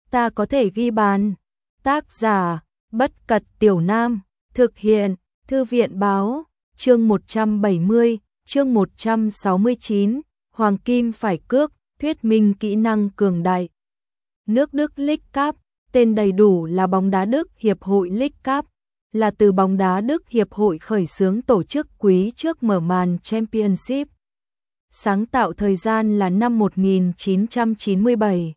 ta có thể ghi bàn. Tác giả, Bất Cật Tiểu Nam, thực hiện, Thư viện Báo, chương 170, chương 169, Hoàng Kim phải cước, thuyết minh kỹ năng cường đại. Nước Đức League Cup, tên đầy đủ là bóng đá Đức Hiệp hội League Cup, là từ bóng đá Đức Hiệp hội khởi xướng tổ chức quý trước mở màn Championship. Sáng tạo thời gian là năm 1997.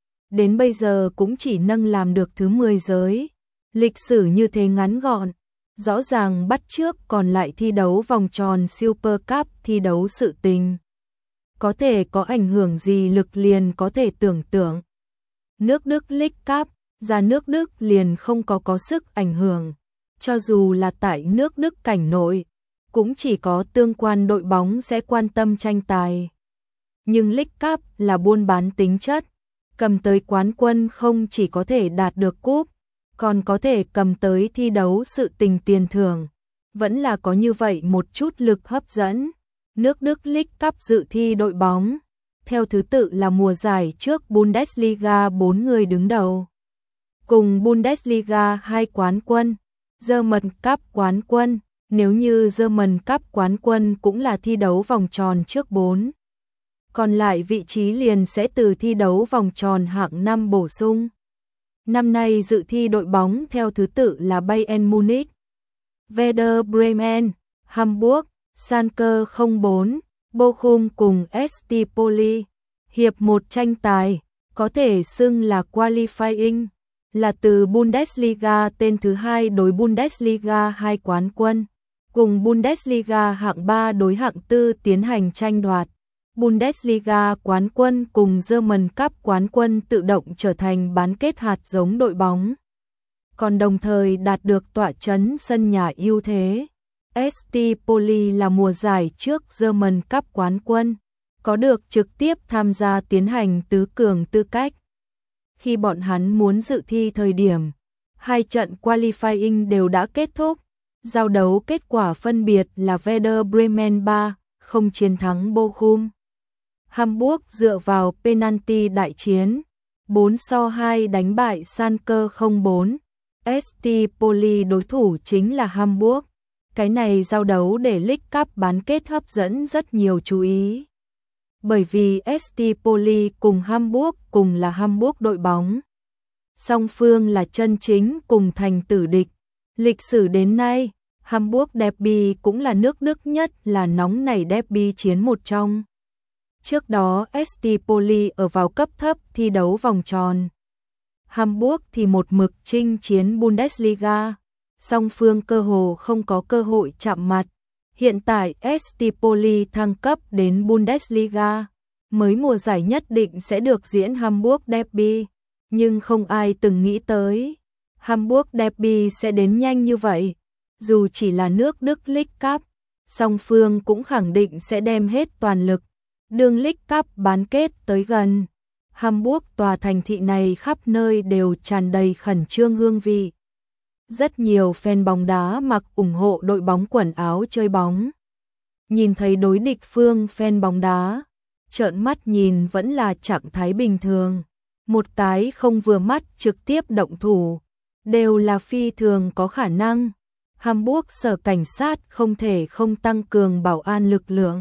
Đến bây giờ cũng chỉ nâng làm được thứ 10 giới. Lịch sử như thế ngắn gọn, rõ ràng bắt chước còn lại thi đấu vòng tròn Super Cup thi đấu sự tình. Có thể có ảnh hưởng gì lực liền có thể tưởng tượng. Nước Đức League Cup, ra nước Đức liền không có sức ảnh hưởng. Cho dù là tại nước Đức cảnh nội, cũng chỉ có tương quan đội bóng sẽ quan tâm tranh tài. Nhưng League Cup là buôn bán tính chất, cầm tới quán quân không chỉ có thể đạt được cúp, còn có thể cầm tới thi đấu sự tình tiền thưởng. Vẫn là có như vậy một chút lực hấp dẫn. Nước Đức League Cup dự thi đội bóng, theo thứ tự là mùa giải trước Bundesliga 4 người đứng đầu. Cùng Bundesliga 2 quán quân, German Cup quán quân, nếu như German Cup quán quân cũng là thi đấu vòng tròn trước 4. Còn lại vị trí liền sẽ từ thi đấu vòng tròn hạng 5 bổ sung. Năm nay dự thi đội bóng theo thứ tự là Bayern Munich, Werder Bremen, Hamburg, Schalke 04, Bochum cùng ST Poli. Hiệp 1 tranh tài, có thể xưng là qualifying, là từ Bundesliga tên thứ 2 đối Bundesliga 2 quán quân, cùng Bundesliga hạng 3 đối hạng 4 tiến hành tranh đoạt. Bundesliga quán quân cùng German Cup quán quân tự động trở thành bán kết hạt giống đội bóng, còn đồng thời đạt được tọa trấn sân nhà ưu thế. ST Poli là mùa giải trước German Cup quán quân, có được trực tiếp tham gia tiến hành tứ cường tư cách. Khi bọn hắn muốn dự thi thời điểm, 2 trận qualifying đều đã kết thúc, giao đấu kết quả phân biệt là Werder Bremen 3-0 chiến thắng Bochum. Hamburg dựa vào penalty đại chiến, 4-2 đánh bại Schalke 04. ST Poli đối thủ chính là Hamburg. Cái này giao đấu để League Cup bán kết hấp dẫn rất nhiều chú ý. Bởi vì ST Poli cùng Hamburg cùng là Hamburg đội bóng. Song phương là chân chính cùng thành tử địch. Lịch sử đến nay, Hamburg derby cũng là nước Đức nhất là nóng nảy derby chiến một trong. Trước đó ST Poli ở vào cấp thấp thi đấu vòng tròn. Hamburg thì một mực chinh chiến Bundesliga. Song phương cơ hồ không có cơ hội chạm mặt. Hiện tại ST Poli thăng cấp đến Bundesliga, mới mùa giải nhất định sẽ được diễn Hamburg derby, nhưng không ai từng nghĩ tới Hamburg derby sẽ đến nhanh như vậy. Dù chỉ là nước Đức League Cup, song phương cũng khẳng định sẽ đem hết toàn lực. Đường League Cup bán kết tới gần, Hamburg tòa thành thị này khắp nơi đều tràn đầy khẩn trương hương vị. Rất nhiều fan bóng đá mặc ủng hộ đội bóng quần áo chơi bóng. Nhìn thấy đối địch phương fan bóng đá, trợn mắt nhìn vẫn là trạng thái bình thường. Một cái không vừa mắt trực tiếp động thủ, đều là phi thường có khả năng. Hamburg sở cảnh sát không thể không tăng cường bảo an lực lượng.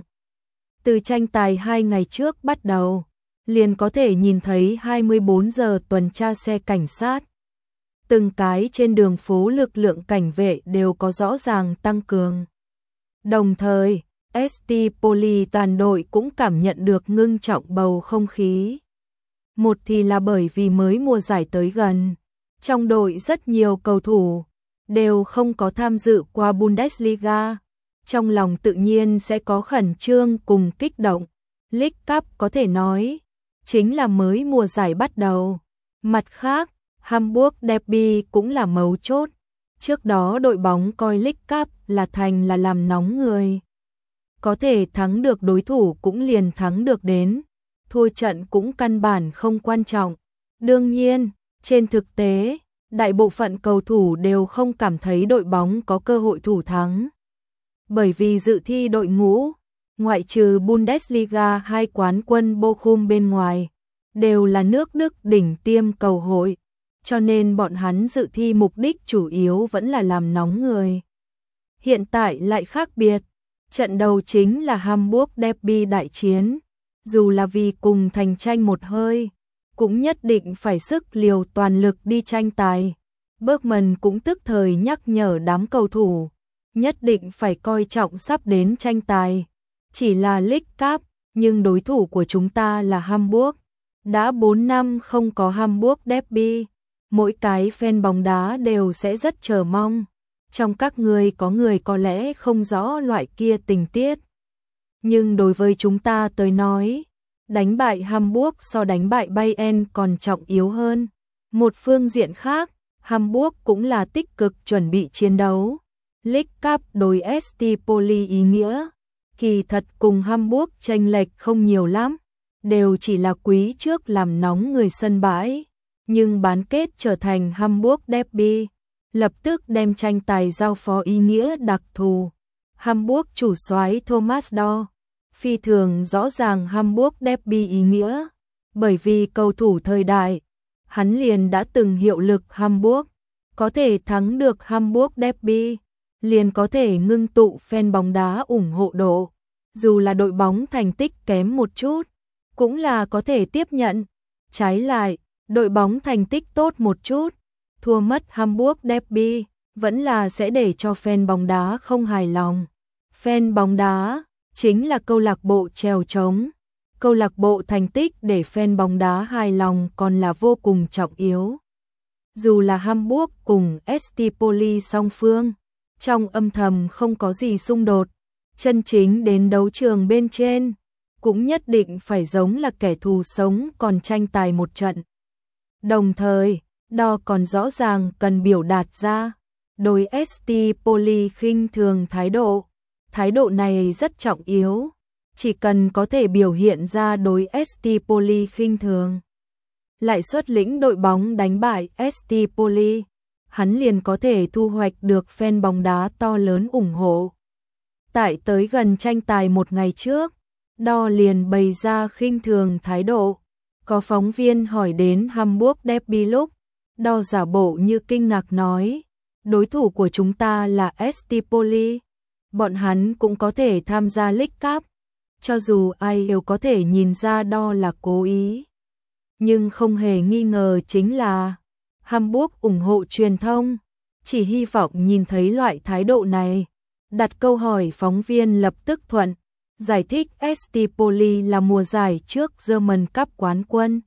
Từ tranh tài 2 ngày trước bắt đầu, liền có thể nhìn thấy 24 giờ tuần tra xe cảnh sát. Từng cái trên đường phố lực lượng cảnh vệ đều có rõ ràng tăng cường. Đồng thời, ST Poli toàn đội cũng cảm nhận được ngưng trọng bầu không khí. Một thì là bởi vì mới mùa giải tới gần, trong đội rất nhiều cầu thủ đều không có tham dự qua Bundesliga, trong lòng tự nhiên sẽ có khẩn trương cùng kích động. League Cup có thể nói chính là mới mùa giải bắt đầu. Mặt khác, Hamburg derby cũng là mấu chốt. Trước đó đội bóng coi League Cup là thành là làm nóng người. Có thể thắng được đối thủ cũng liền thắng được đến, thua trận cũng căn bản không quan trọng. Đương nhiên, trên thực tế, đại bộ phận cầu thủ đều không cảm thấy đội bóng có cơ hội thủ thắng. Bởi vì dự thi đội ngũ, ngoại trừ Bundesliga 2 quán quân Bochum bên ngoài, đều là nước Đức đỉnh tiêm cầu hội, cho nên bọn hắn dự thi mục đích chủ yếu vẫn là làm nóng người. Hiện tại lại khác biệt, trận đầu chính là Hamburg Derby đại chiến, dù là vì cùng thành tranh một hơi, cũng nhất định phải sức liều toàn lực đi tranh tài. Bergman cũng tức thời nhắc nhở đám cầu thủ, nhất định phải coi trọng sắp đến tranh tài. Chỉ là League Cup, nhưng đối thủ của chúng ta là Hamburg. Đã 4 năm không có Hamburg Derby, mỗi cái fan bóng đá đều sẽ rất chờ mong. Trong các người có người có lẽ không rõ loại kia tình tiết. Nhưng đối với chúng ta tới nói, đánh bại Hamburg so đánh bại Bayern còn trọng yếu hơn. Một phương diện khác, Hamburg cũng là tích cực chuẩn bị chiến đấu. League Cup đối ST Poli ý nghĩa, kỳ thật cùng Hamburg chênh lệch không nhiều lắm, đều chỉ là quý trước làm nóng người sân bãi. Nhưng bán kết trở thành Hamburg Derby, lập tức đem tranh tài giao phó ý nghĩa đặc thù. Hamburg chủ soái Thomas Doll phi thường rõ ràng Hamburg Derby ý nghĩa, bởi vì cầu thủ thời đại, hắn liền đã từng hiệu lực Hamburg, có thể thắng được Hamburg Derby, liền có thể ngưng tụ fan bóng đá ủng hộ độ, dù là đội bóng thành tích kém một chút, cũng là có thể tiếp nhận. Trái lại, đội bóng thành tích tốt một chút, thua mất Hamburg Derby, vẫn là sẽ để cho fan bóng đá không hài lòng. Fan bóng đá chính là câu lạc bộ trèo trống, câu lạc bộ thành tích để fan bóng đá hài lòng còn là vô cùng trọng yếu. Dù là Hamburg cùng ST Poli song phương, trong âm thầm không có gì xung đột, chân chính đến đấu trường bên trên, cũng nhất định phải giống là kẻ thù sống còn tranh tài một trận. Đồng thời, Đo còn rõ ràng cần biểu đạt ra, đối ST Poli khinh thường thái độ này rất trọng yếu, chỉ cần có thể biểu hiện ra đối ST Poli khinh thường, lại xuất lĩnh đội bóng đánh bại ST Poli, hắn liền có thể thu hoạch được fan bóng đá to lớn ủng hộ. Tại tới gần tranh tài một ngày trước, Đo liền bày ra khinh thường thái độ. Có phóng viên hỏi đến Hamburg Derby lúc, Đo giả bộ như kinh ngạc nói, đối thủ của chúng ta là ST Poli, bọn hắn cũng có thể tham gia League Cup, cho dù ai đều có thể nhìn ra Đo là cố ý. Nhưng không hề nghi ngờ chính là Hamburg ủng hộ truyền thông, chỉ hy vọng nhìn thấy loại thái độ này. Đặt câu hỏi phóng viên lập tức thuận, giải thích ST Poli là mùa giải trước German Cup quán quân.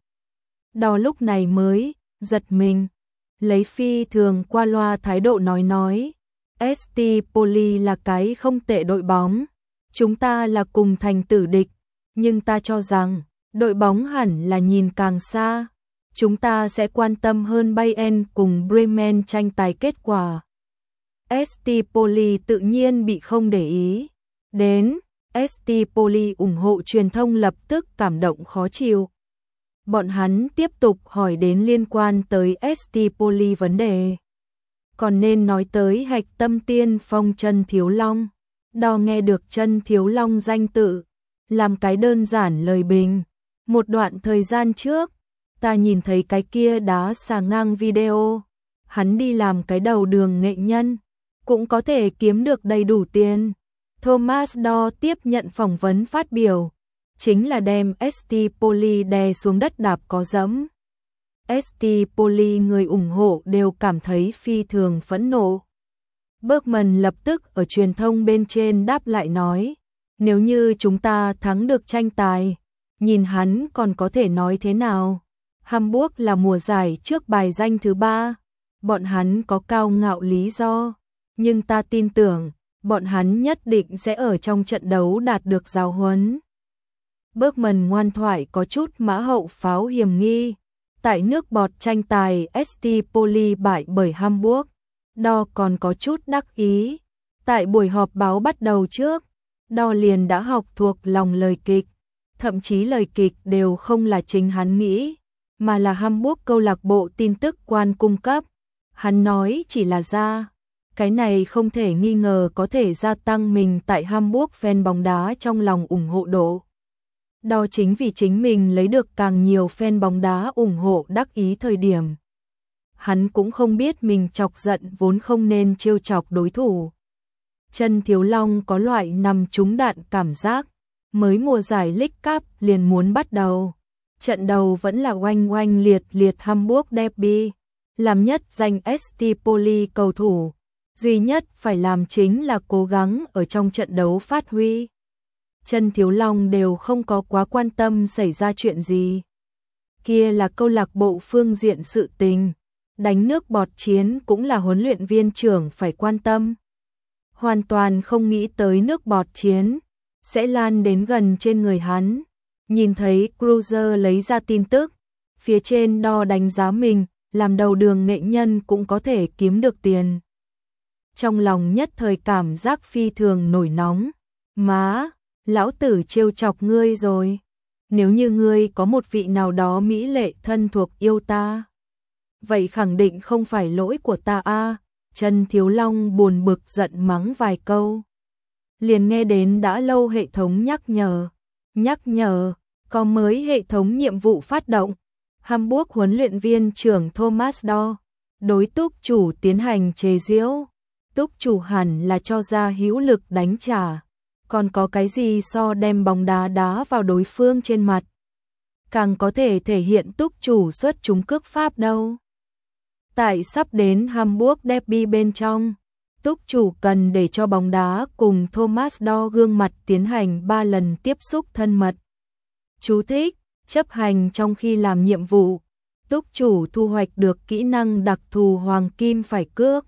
Đo lúc này mới giật mình, lấy phi thường qua loa thái độ nói ST Poli là cái không tệ đội bóng, chúng ta là cùng thành tử địch, nhưng ta cho rằng đội bóng hẳn là nhìn càng xa, chúng ta sẽ quan tâm hơn Bayern cùng Bremen tranh tài kết quả. ST Poli tự nhiên bị không để ý đến, ST Poli ủng hộ truyền thông lập tức cảm động khó chịu. Bọn hắn tiếp tục hỏi đến liên quan tới ST Poli vấn đề. Còn nên nói tới hạch tâm tiên phong Chân Thiếu Long. Đo nghe được Chân Thiếu Long danh tự, làm cái đơn giản lời bình. Một đoạn thời gian trước, ta nhìn thấy cái kia đá xà ngang video. Hắn đi làm cái đầu đường nghệ nhân, cũng có thể kiếm được đầy đủ tiền. Thomas Doll tiếp nhận phỏng vấn phát biểu, chính là đem ST Poli đè xuống đất đạp có dẫm. ST Poli người ủng hộ đều cảm thấy phi thường phẫn nộ. Bergman lập tức ở truyền thông bên trên đáp lại nói, nếu như chúng ta thắng được tranh tài, nhìn hắn còn có thể nói thế nào. Hamburg là mùa giải trước bài danh thứ 3, bọn hắn có cao ngạo lý do, nhưng ta tin tưởng, bọn hắn nhất định sẽ ở trong trận đấu đạt được giáo huấn. Bergman ngoan thoại có chút mã hậu pháo hiểm nghi. Tại nước bọt tranh tài ST Poli bại bởi Hamburg, Đo còn có chút đắc ý. Tại buổi họp báo bắt đầu trước, Đo liền đã học thuộc lòng lời kịch, thậm chí lời kịch đều không là chính hắn nghĩ, mà là Hamburg câu lạc bộ tin tức quan cung cấp. Hắn nói chỉ là ra, cái này không thể nghi ngờ có thể gia tăng mình tại Hamburg fan bóng đá trong lòng ủng hộ độ. Đó chính vì chính mình lấy được càng nhiều fan bóng đá ủng hộ đắc ý thời điểm. Hắn cũng không biết mình chọc giận vốn không nên trêu chọc đối thủ. Chân Thiếu Long có loại nằm trúng đạn cảm giác, mới mùa giải League Cup liền muốn bắt đầu. Trận đầu vẫn là oanh oanh liệt liệt Hamburg Derby, làm nhất danh ST Poli cầu thủ. Duy nhất phải làm chính là cố gắng ở trong trận đấu phát huy. Chân Thiếu Long đều không có quá quan tâm xảy ra chuyện gì. Kia là câu lạc bộ phương diện sự tình, đánh nước bọt chiến cũng là huấn luyện viên trưởng phải quan tâm. Hoàn toàn không nghĩ tới nước bọt chiến sẽ lan đến gần trên người hắn. Nhìn thấy Cruiser lấy ra tin tức, phía trên đo đánh giá mình, làm đầu đường nghệ nhân cũng có thể kiếm được tiền. Trong lòng nhất thời cảm giác phi thường nổi nóng. Má, lão tử trêu chọc ngươi rồi. Nếu như ngươi có một vị nào đó mỹ lệ thân thuộc yêu ta, vậy khẳng định không phải lỗi của ta a. Chân Thiếu Long buồn bực giận mắng vài câu. Liền nghe đến đã lâu hệ thống nhắc nhở, có mới hệ thống nhiệm vụ phát động. Hamburg huấn luyện viên trưởng Thomas Doll đối túc chủ tiến hành chế giễu. Túc chủ hẳn là cho ra hữu lực đánh trả. Còn có cái gì so đem bóng đá đá vào đối phương trên mặt, càng có thể thể hiện túc chủ xuất chúng cước pháp đâu. Tại sắp đến Hamburg Derby bên trong, túc chủ cần để cho bóng đá cùng Thomas Doll gương mặt tiến hành 3 lần tiếp xúc thân mật. Chú thích: chấp hành trong khi làm nhiệm vụ, túc chủ thu hoạch được kỹ năng đặc thù Hoàng Kim Phải Cước.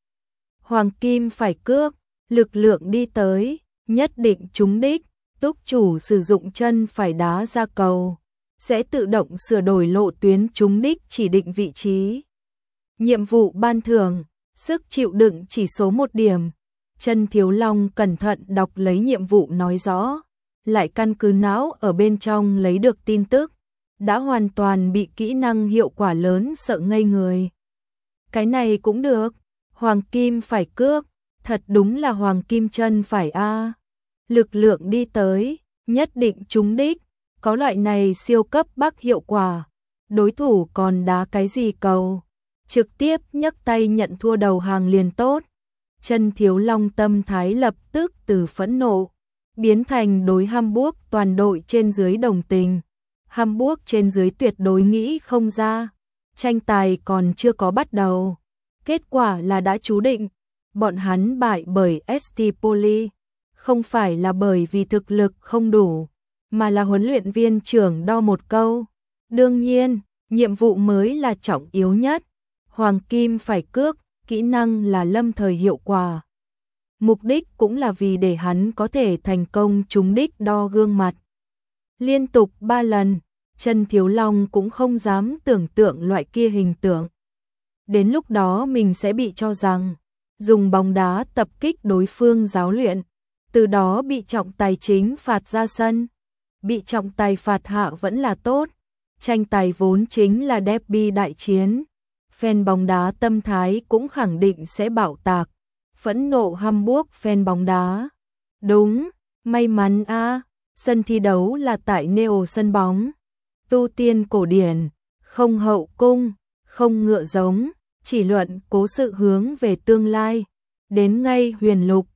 Hoàng Kim Phải Cước, lực lượng đi tới, nhất định trúng đích, túc chủ sử dụng chân phải đá ra cầu, sẽ tự động sửa đổi lộ tuyến trúng đích chỉ định vị trí. Nhiệm vụ ban thưởng, sức chịu đựng chỉ số 1 điểm. Chân Thiếu Long cẩn thận đọc lấy nhiệm vụ nói rõ, lại căn cứ não ở bên trong lấy được tin tức, đã hoàn toàn bị kỹ năng hiệu quả lớn sợ ngây người. Cái này cũng được, Hoàng Kim Phải Cước, thật đúng là Hoàng Kim chân phải a. Lực lượng đi tới, nhất định trúng đích, có loại này siêu cấp bắc hiệu quả. Đối thủ còn đá cái gì cầu, trực tiếp nhấc tay nhận thua đầu hàng liền tốt. Chân Thiếu Long tâm thái lập tức từ phẫn nộ biến thành đối Hamburg toàn đội trên dưới đồng tình. Hamburg trên dưới tuyệt đối nghĩ không ra, tranh tài còn chưa có bắt đầu, kết quả là đã chú định, bọn hắn bại bởi ST Poli, không phải là bởi vì thực lực không đủ, mà là huấn luyện viên trưởng đo một câu. Đương nhiên, nhiệm vụ mới là trọng yếu nhất. Hoàng Kim Phải Cước, kỹ năng là lâm thời hiệu quả. Mục đích cũng là vì để hắn có thể thành công trúng đích đo gương mặt. Liên tục 3 lần, Chân Thiếu Long cũng không dám tưởng tượng loại kia hình tượng. Đến lúc đó mình sẽ bị cho rằng dùng bóng đá tập kích đối phương giáo luyện, từ đó bị trọng tài chính phạt ra sân. Bị trọng tài phạt hạ vẫn là tốt, tranh tài vốn chính là derby đại chiến. Fan bóng đá tâm thái cũng khẳng định sẽ bạo tạc, phẫn nộ Hamburg fan bóng đá. Đúng, may mắn a, sân thi đấu là tại Neo sân bóng. Tu tiên cổ điển, không hậu cung, không ngựa giống, chỉ luận cố sự hướng về tương lai. Đến ngay huyền lục,